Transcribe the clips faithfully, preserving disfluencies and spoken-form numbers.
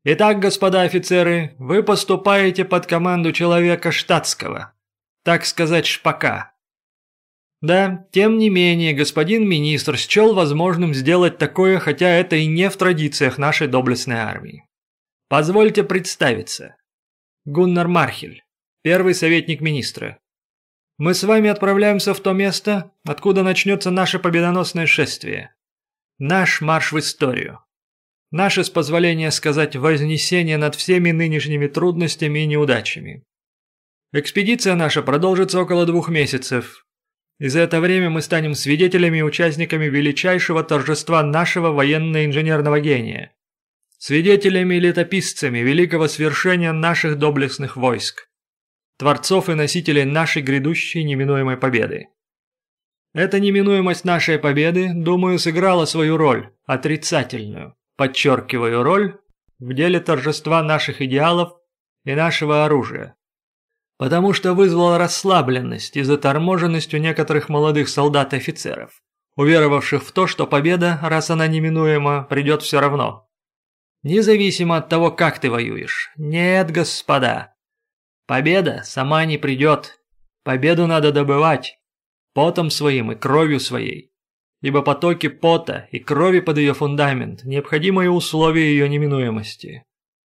Итак, господа офицеры, вы поступаете под команду человека штатского, так сказать, шпака. Да, тем не менее, господин министр счел возможным сделать такое, хотя это и не в традициях нашей доблестной армии. Позвольте представиться. Гуннар Мархель, первый советник министра. Мы с вами отправляемся в то место, откуда начнется наше победоносное шествие. Наш марш в историю. Наше, с позволения сказать, вознесение над всеми нынешними трудностями и неудачами. Экспедиция наша продолжится около двух месяцев, и за это время мы станем свидетелями и участниками величайшего торжества нашего военно-инженерного гения, свидетелями и летописцами великого свершения наших доблестных войск, творцов и носителей нашей грядущей неминуемой победы. Эта неминуемость нашей победы, думаю, сыграла свою роль, отрицательную. Подчеркиваю роль в деле торжества наших идеалов и нашего оружия, потому что вызвала расслабленность и заторможенность у некоторых молодых солдат и офицеров, уверовавших в то, что победа, раз она неминуема, придет все равно. Независимо от того, как ты воюешь. Нет, господа. Победа сама не придет. Победу надо добывать потом своим и кровью своей. Ибо потоки пота и крови под ее фундамент – необходимые условия ее неминуемости.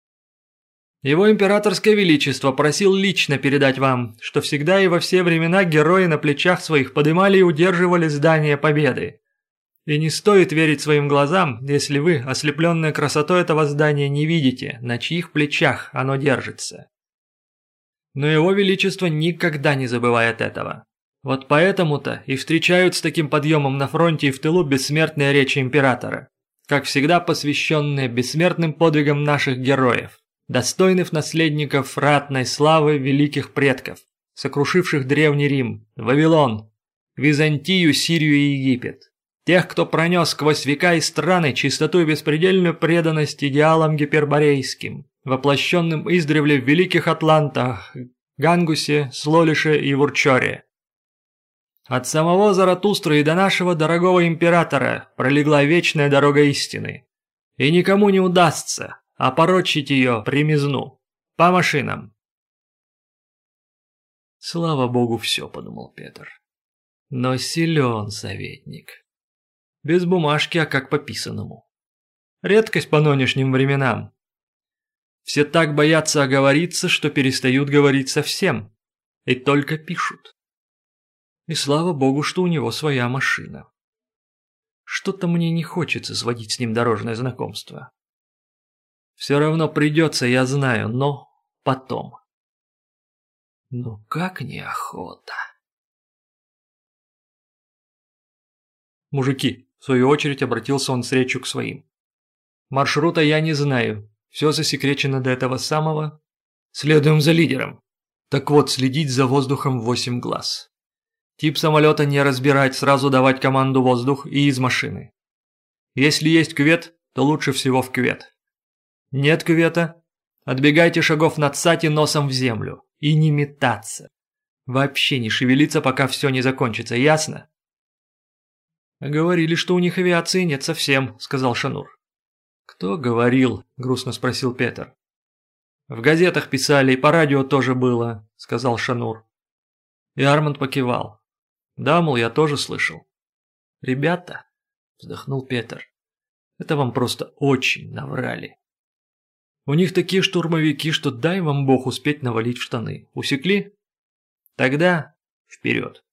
Его императорское величество просил лично передать вам, что всегда и во все времена герои на плечах своих подымали и удерживали здание победы. И не стоит верить своим глазам, если вы, ослепленные красотой этого здания, не видите, на чьих плечах оно держится. Но его величество никогда не забывает этого. Вот поэтому-то и встречают с таким подъемом на фронте и в тылу бессмертные речи императора, как всегда посвященные бессмертным подвигам наших героев, достойных наследников ратной славы великих предков, сокрушивших Древний Рим, Вавилон, Византию, Сирию и Египет, тех, кто пронес сквозь века и страны чистоту и беспредельную преданность идеалам гиперборейским, воплощенным издревле в великих атлантах, Гангусе, Слолише и Вурчоре. От самого Заратустры и до нашего дорогого императора пролегла вечная дорога истины, и никому не удастся опорочить ее примизну, по машинам. Слава богу, все, подумал Петр. Но силен советник. Без бумажки, а как по писанному. Редкость по нынешним временам. Все так боятся оговориться, что перестают говорить совсем, и только пишут. И слава богу, что у него своя машина. Что-то мне не хочется сводить с ним дорожное знакомство. Все равно придется, я знаю, но потом. Ну как неохота. Мужики, в свою очередь обратился он с речью к своим. Маршрута я не знаю, все засекречено до этого самого. Следуем за лидером. Так вот, следить за воздухом в восемь глаз. Тип самолета не разбирать, сразу давать команду воздух и из машины. Если есть кювет, то лучше всего в кювет. Нет кювета? Отбегайте шагов над сати носом в землю. И не метаться. Вообще не шевелиться, пока все не закончится, ясно? Говорили, что у них авиации нет совсем, сказал Шанур. Кто говорил? Грустно спросил Петр. В газетах писали, и по радио тоже было, сказал Шанур. И Арманд покивал. Да, мол, я тоже слышал. Ребята, вздохнул Петр, это вам просто очень наврали. У них такие штурмовики, что дай вам бог успеть навалить в штаны. Усекли? Тогда вперед.